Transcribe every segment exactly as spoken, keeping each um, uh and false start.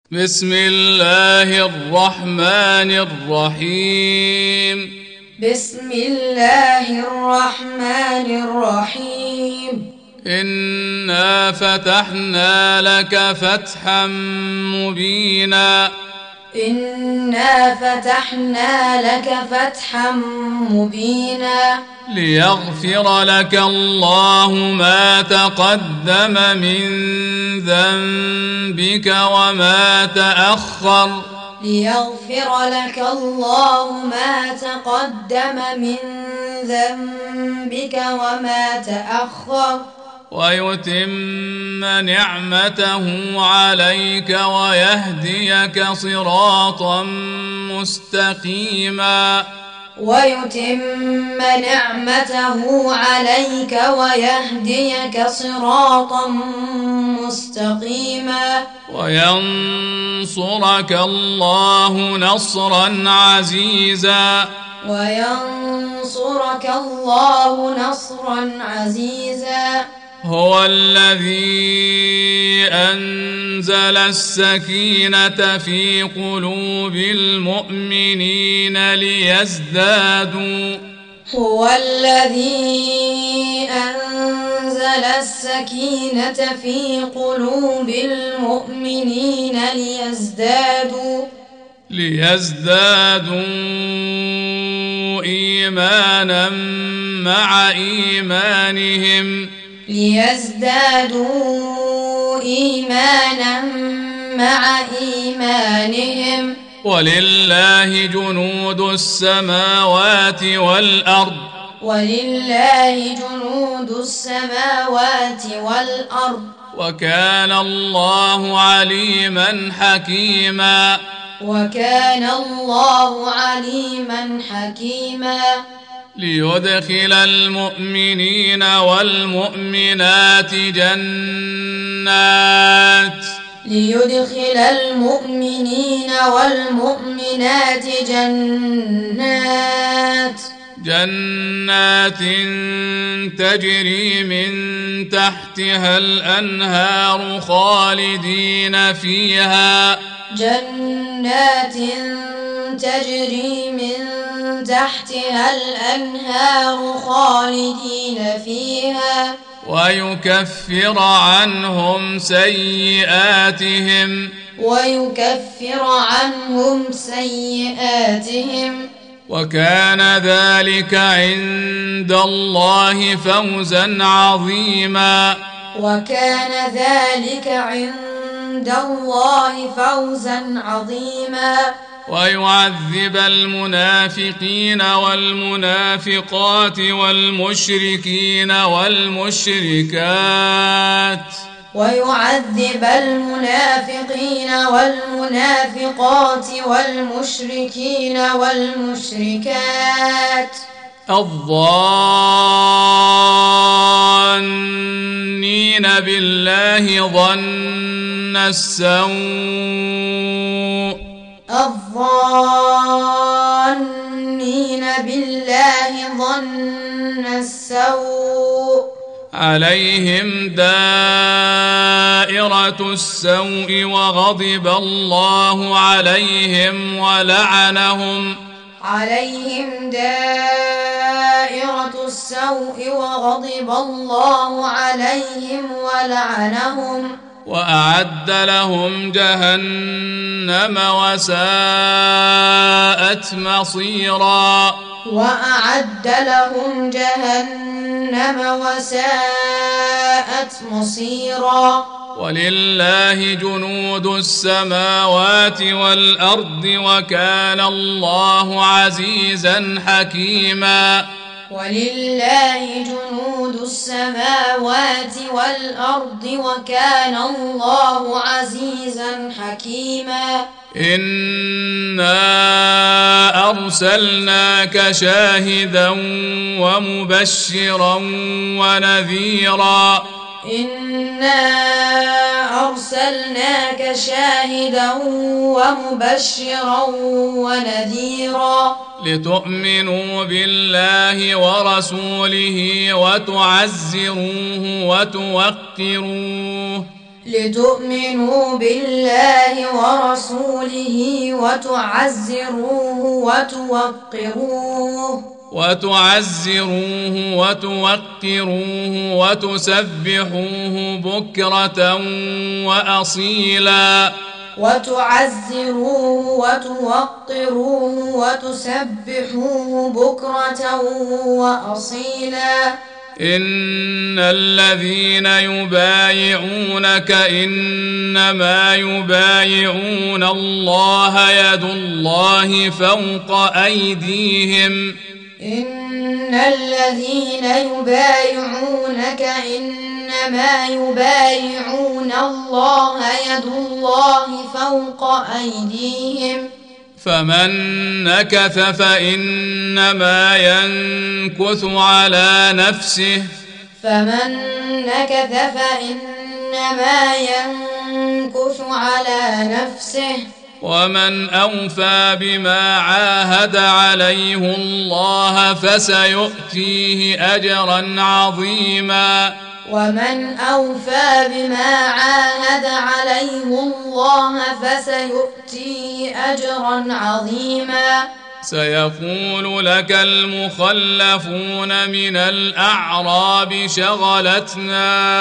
بسم الله الرحمن الرحيم بسم الله الرحمن الرحيم إنا فتحنا لك فتحا مبينا إنا فتحنا لك فتحا مبينا ليغفر لك الله ما تقدم من ذنبك وما تأخر ليغفر لك الله ما تقدم من ذنبك وما تأخر ويتم نعمته عليك ويهديك صراطا مستقيما ويتم نعمته عليك ويهديك صراطا مستقيما وينصرك الله نصرا عزيزا وينصرك الله نصرا عزيزا هو الذي أنزل السكينة في قلوب المؤمنين ليزدادوا هو الذي أنزل السكينة في قلوب المؤمنين ليزدادوا ليزدادوا إيمانا مع إيمانهم ليزدادوا إيمانا مع إيمانهم ولله جنود السماوات والأرض ولله جنود السماوات والأرض وكان الله عليما حكيما وكان الله عليما حكيما ليدخل المؤمنين والمؤمنات جنات ليدخل المؤمنين والمؤمنات جنات جنات تجري من تحتها الأنهار خالدين فيها جنات تجري من تحتها الأنهار خالدين فيها ويكفر عنهم سيئاتهم ويكفر عنهم سيئاتهم وكان ذلك عند الله فوزا عظيما وكان ذلك عند الله فوزا عظيما ويعذب المنافقين والمنافقات والمشركين والمشركات ويعذب المنافقين والمنافقات والمشركين والمشركات الظانين بالله ظن السوء الظانين بالله ظن السوء عليهم دائرة السوء وغضب الله عليهم ولعنهم عليهم دائرة السوء وغضب الله عليهم ولعنهم وأعد لهم جهنم وساءت مصيرا وأعد لهم جهنم وساءت مصيرا ولله جنود السماوات والأرض وكان الله عزيزا حكيما ولله جنود السماوات والأرض وكان الله عزيزا حكيما إنا أرسلناك شاهدا ومبشرا ونذيرا إنا أرسلناك شاهدا ومبشرا ونذيرا لتؤمنوا بالله ورسوله وتعزروه وتوقروه لتؤمنوا بالله ورسوله وتعزروه وتوقروه وتعزروه وتوقروه وتسبحوه بكرة وأصيلا وتعزروه وتوقروه وتسبحوه بكرة وأصيلا إن الذين يبايعونك إنما يبايعون الله يد الله فوق أيديهم إن الذين يبايعونك إنما يبايعون الله يد الله فوق أيديهم فمن نكث فإنما ينكث على نفسه فمن نكث فإنما ينكث على نفسه ومن أوفى بما عاهد عليه الله فسيؤتيه أجرا عظيما ومن أوفى بما عاهد عليه الله فسيؤتيه أجرا عظيما سيقول لك المخلفون من الأعراب شغلتنا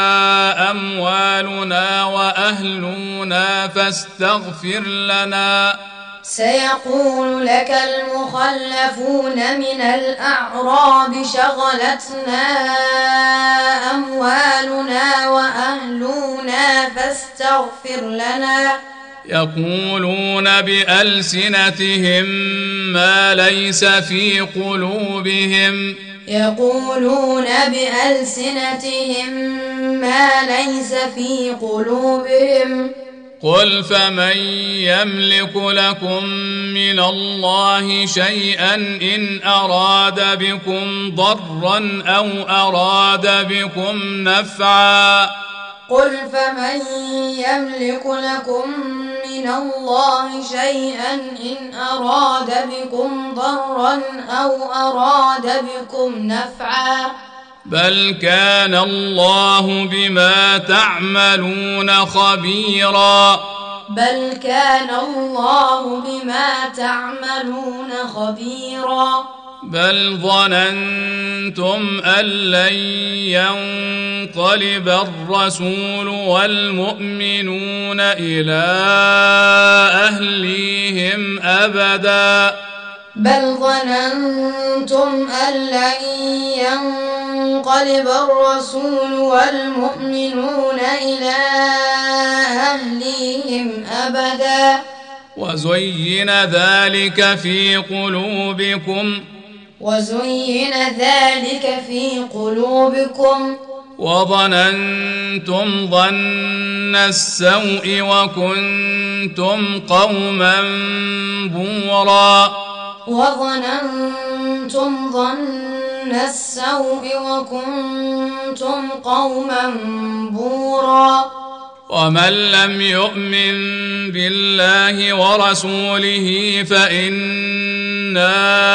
أموالنا وأهلنا فاستغفر لنا سيقول لك المخلفون من الأعراب شغلتنا أموالنا وأهلنا فاستغفر لنا يقولون بألسنتهم ما ليس في قلوبهم يقولون بألسنتهم ما ليس في قلوبهم قل فمن يملك لكم من الله شيئا إن أراد بكم ضرا أو أراد بكم نفعا قل فمن يملك لكم من الله شيئا إن أراد بكم ضرا أو أراد بكم نفعا بل كان الله بما تعملون خبيرا بل كان الله بما تعملون خبيرا بل ظننتم أن لن ينقلب الرسول والمؤمنون إلى أهليهم أبدا بل ظننتم أن لن ينقلب الرسول والمؤمنون إلى أهليهم أبدا وزين ذلك في قلوبكم وزين ذلك في قلوبكم وظننتم ظن السوء وكنتم قوما بورا وظننتم ظن السوء وكنتم قوما بورا ومن لم يؤمن بالله ورسوله فإنا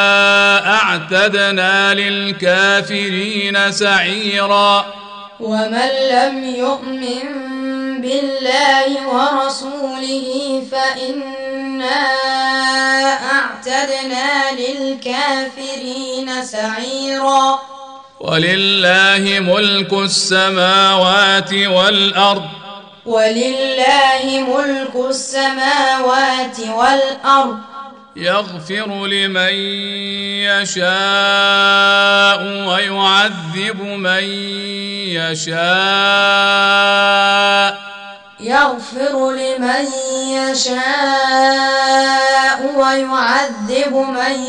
أعتدنا للكافرين سعيرا ومن لم يؤمن بالله ورسوله فإنا أعتدنا للكافرين سعيرا ولله ملك السماوات والأرض ولله ملك السماوات والأرض يغفر لمن يشاء ويعذب من يشاء يغفر لمن يشاء ويعذب من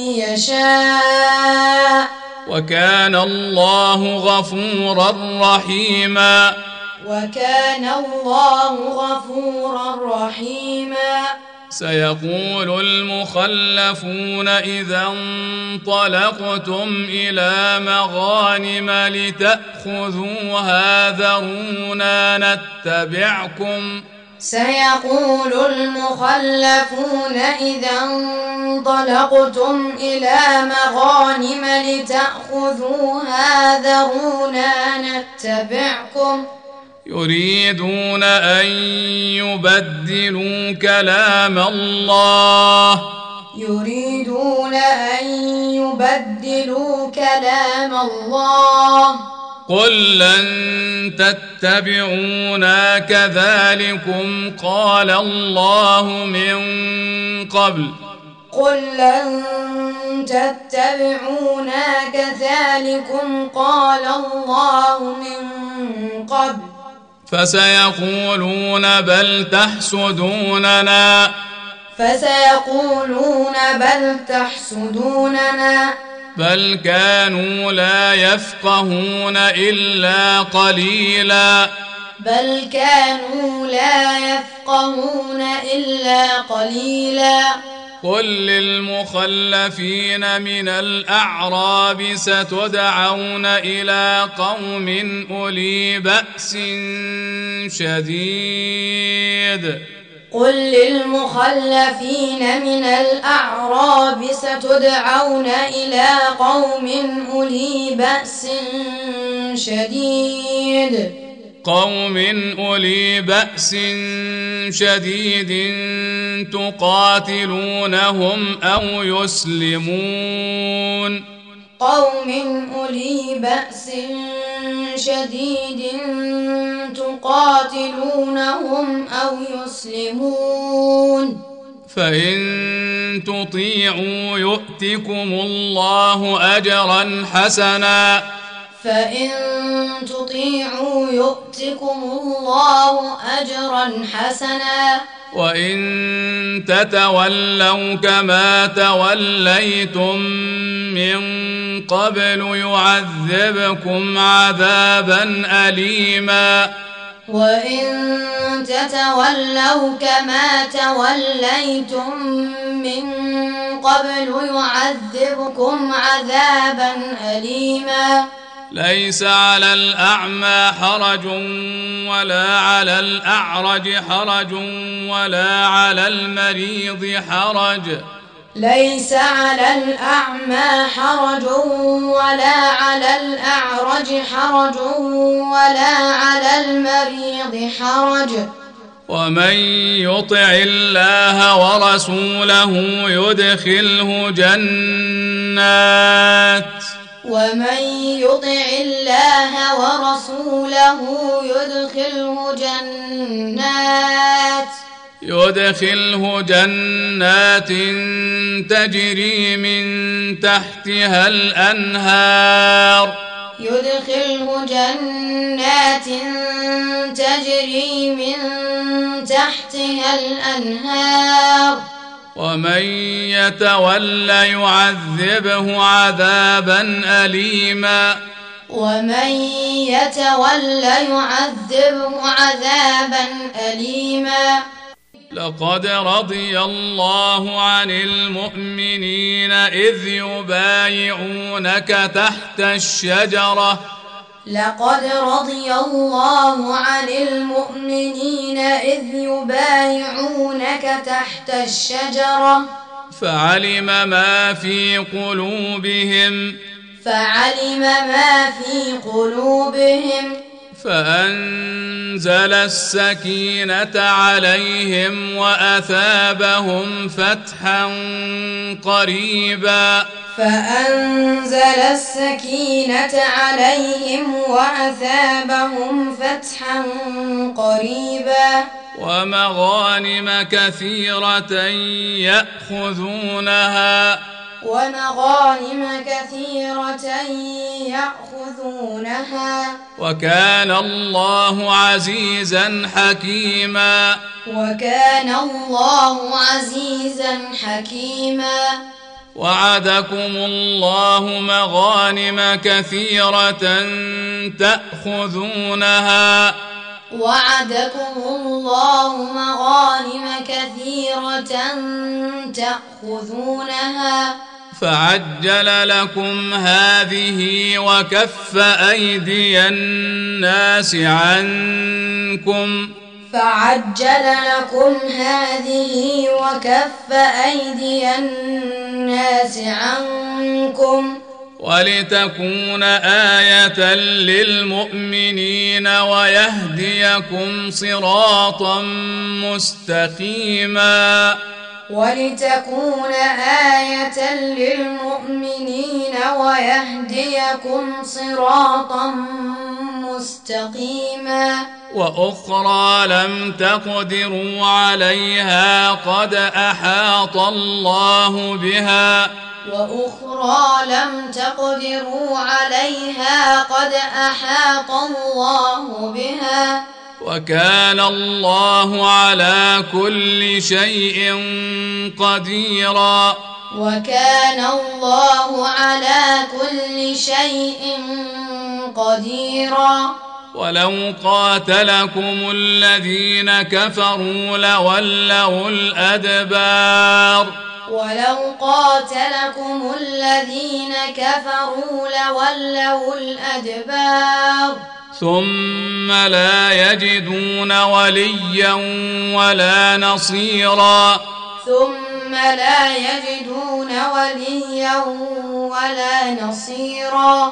يشاء وكان الله غفورا رحيما وكان الله غفورا رحيما سيقول المخلفون إذا انطلقتم إلى مغانم لتأخذوها ذرونا نتبعكم سيقول المخلفون إذا انطلقتم إلى مغانم لتأخذوها ذرونا نتبعكم يريدون أن يبدلوا كلام الله يريدون أن يبدلوا كلام الله قل لن تتبعونا كذلكم قال الله من قبل قل لن تتبعونا كذلكم قال الله من قبل فسيقولون بل تحسدوننا فسيقولون بل تحسدوننا بل كانوا لا يفقهون إلا قليلا بل كانوا لا يفقهون إلا قليلا قل للمخلفين من الأعراب ستدعون إلى قوم أولي بأس شديد قل للمخلفين من الأعراب ستدعون إلى قوم أولي بأس شديد قوم أولي بأس شديد تقاتلونهم أو يسلمون قوم أولي بأس شديد تقاتلونهم أو يسلمون فإن تطيعوا يؤتكم الله أجرا حسنا فإن تطيعوا يؤتكم الله أجرا حسنا وإن تتولوا كما توليتم من قبل يعذبكم عذابا أليما وإن تتولوا كما توليتم من قبل يعذبكم عذابا أليما ليس على الأعمى حرج ولا على الأعرج حرج ولا على المريض حرج ليس على الأعمى حرج ولا على الأعرج حرج ولا على المريض حرج ومن يطع الله ورسوله يدخله جنات ومن يطع الله ورسوله يدخله جنات يدخله جنات تجري من تحتها الأنهار يدخله جنات تجري من تحتها الأنهار ومن يتولى يعذبه عذابا أليما ومن يتولى يعذبه عذابا أليما لقد رضي الله عن المؤمنين إذ يبايعونك تحت الشجرة لقد رضي الله عن المؤمنين إذ يبايعونك تحت الشجرة فعلم ما في قلوبهم فعلم ما في قلوبهم فأنزل السكينة عليهم وأثابهم فتحا قريبا فأنزل السكينة عليهم وأثابهم فتحا قريبا ومغانم كثيرة يأخذونها ومغانم كثيرة يأخذونها وكان الله عزيزا حكيما وكان الله عزيزا حكيما وعدكم الله مغانم كثيرة تأخذونها وعدكم الله مغانم كثيرة تأخذونها فعجل لكم هذه وكف أيدي الناس عنكم فعجل لكم هذه وكف أيدي الناس عنكم ولتكون آية للمؤمنين ويهديكم صراطا مستقيما ولتكون آية للمؤمنين ويهديكم صراطا مستقيما وأخرى لم تقدروا عليها قد أحاط الله بها وأخرى لم تقدروا عليها قد أحاط الله بها وكان الله على كل شيء قديرا وكان الله على كل شيء قديرا ولو قاتلكم الذين كفروا لولوا الأدبار ولو قاتلكم الذين كفروا لولوا الأدبار ثم لا يجدون وليا ولا نصيرا ثم لا يجدون وليا ولا نصيرا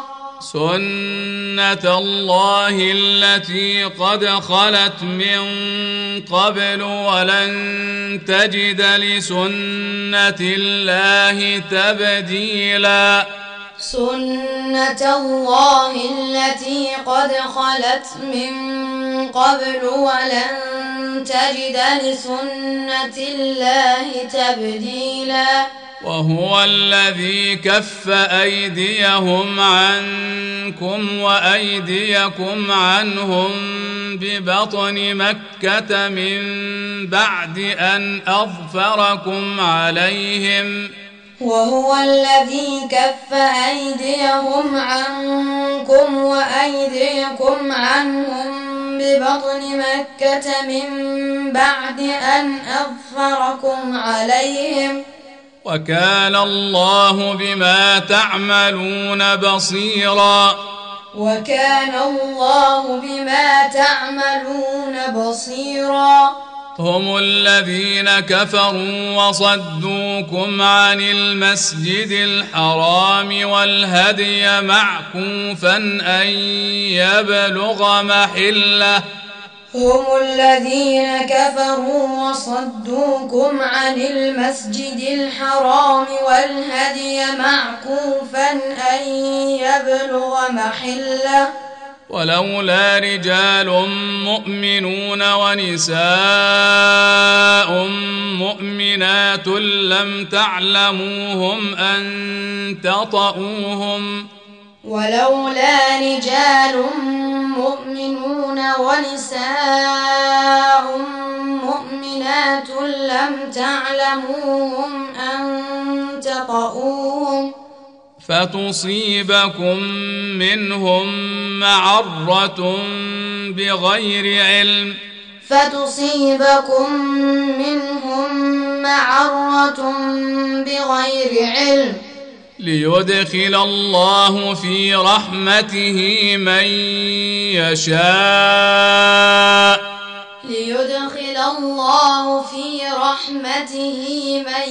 سنة الله التي قد خلت من قبل ولن تجد لسنة الله تبديلا سنة الله التي قد خلت من قبل ولن تجد لسنة الله تبديلا وهو الذي كف أيديهم عنكم وأيديكم عنهم ببطن مكة من بعد أن أظفركم عليهم وهو الذي كف أيديهم عنكم وأيديكم عنهم ببطن مكة من بعد أن أظفركم عليهم وكان الله بما تعملون بصيرا وكان الله بما تعملون بصيرا هم الذين كفروا وصدوكم عن المسجد الحرام والهدي معكوفا أن يبلغ محله هم الذين كفروا وصدوكم عن المسجد الحرام والهدي معكوفا أن يبلغ محله ولولا رجال مؤمنون ونساء مؤمنات لم تعلموهم أن تطؤوهم ولولا رجال مؤمنون ونساء مؤمنات لم تعلموهم أن تطؤوهم فتصيبكم منهم معرة بغير علم فتصيبكم منهم معرة بغير علم ليدخل الله في رحمته من يشاء ليدخل الله في رحمته من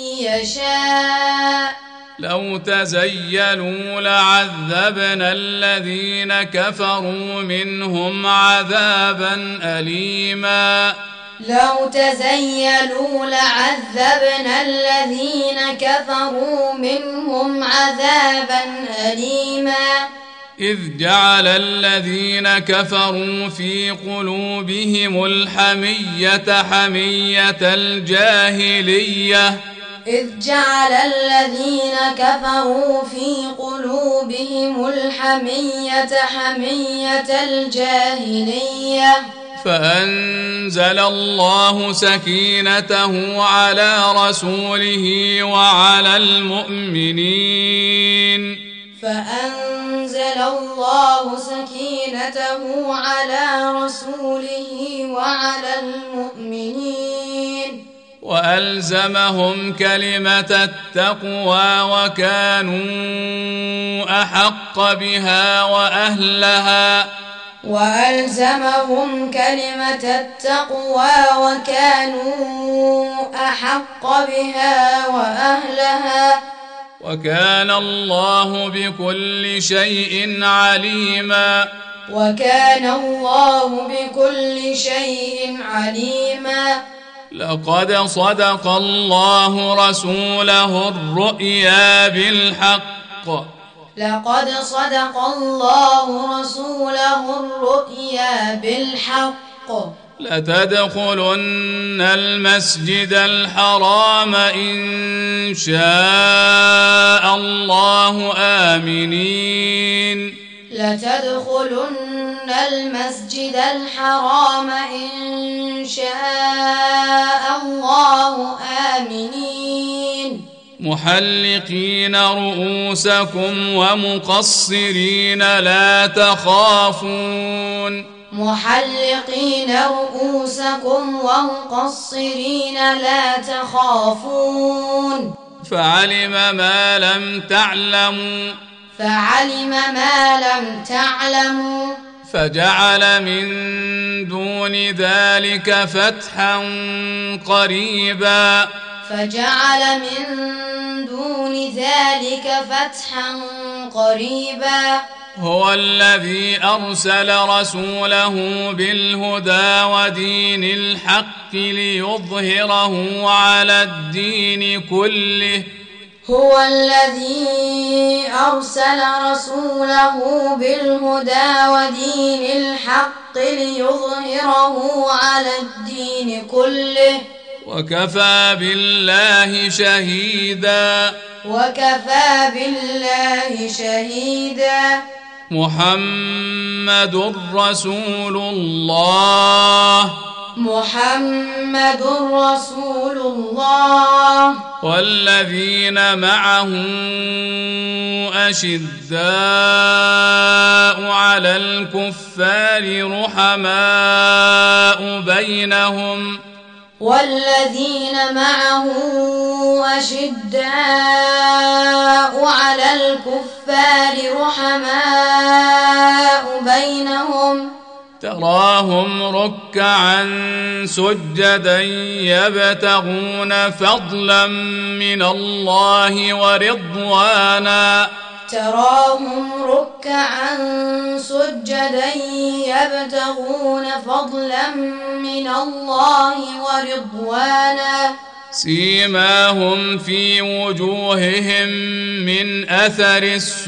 يشاء لو تزيلوا لعذبنا الذين كفروا منهم عذابا أليما لو تزيلوا لعذبنا الذين كفروا منهم عذابا أليما إذ جعل الذين كفروا في قلوبهم الحمية حمية الجاهلية إذ جعل الذين كفروا في قلوبهم الحمية حمية الجاهلية فأنزل الله سكينته على رسوله وعلى المؤمنين فأنزل الله سكينته على رسوله وعلى المؤمنين وألزمهم كلمة التقوى وكانوا أحق بها وأهلها وألزمهم كلمة التقوى وكانوا أحق بها وأهلها وكان الله بكل شيء عليما وكان الله بكل شيء عليما لقد صدق الله رسوله الرؤيا بالحق لقد صدق الله رسوله الرؤيا بالحق لتدخلن المسجد الحرام إن شاء الله آمنين لتدخلن المسجد الحرام إن شاء الله آمنين محلقين رؤوسكم ومقصرين لا تخافون محلقين رؤوسكم ومقصرين لا تخافون فعلم ما لم تعلموا فعلم ما لم تعلموا فجعل من دون ذلك فتحا قريبا فجعل من دون ذلك فتحا قريبا هو الذي أرسل رسوله بالهدى ودين الحق ليظهره على الدين كله هو الذي أرسل رسوله بالهدى ودين الحق ليظهره على الدين كله وكفى بالله شهيدا وكفى بالله شهيدا محمد رسول الله محمد رسول الله والذين معه أشداء على الكفار رحماء بينهم والذين معه أشداء على الكفار رحماء بينهم تراهم ركعا سجدا يبتغون فضلا من الله ورضوانا تراهم ركعا سجدا يبتغون فضلا من الله ورضوانا سيماهم في وجوههم من أثر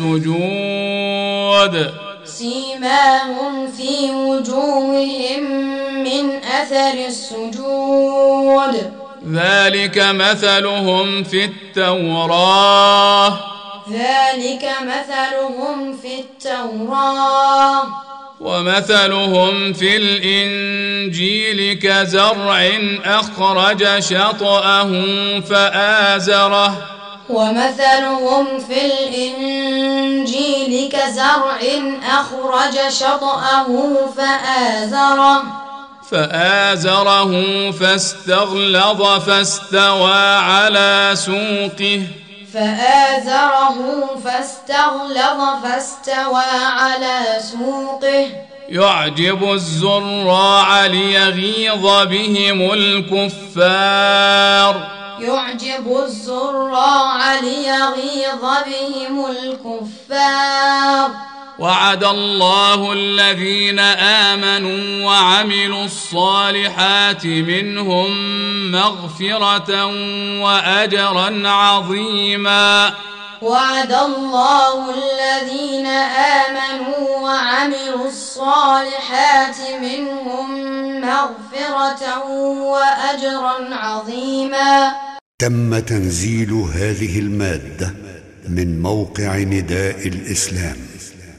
السجود سيماهم في وجوههم من أثر السجود ذلك مثلهم في التوراة ذلك مثلهم في التوراة ومثلهم في الإنجيل كزرع أخرج شطأه فآزره ومثلهم في الإنجيل كزرع أخرج شطأه فآزره فآزره فاستغلظ فاستوى على سوقه فآزره فاستغلظ فاستوى على سوقه يعجب الزراع ليغيظ بهم الكفار يعجب الزراع ليغيظ بهم الكفار وعد الله الذين آمنوا وعملوا الصالحات منهم مغفرة وأجرا عظيما وعد الله الذين آمنوا وعملوا الصالحات منهم مغفرة وأجرا عظيما. تم تنزيل هذه المادة من موقع نداء الإسلام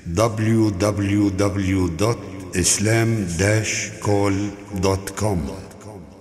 دبليو دبليو دبليو دوت إسلام داش كول دوت كوم.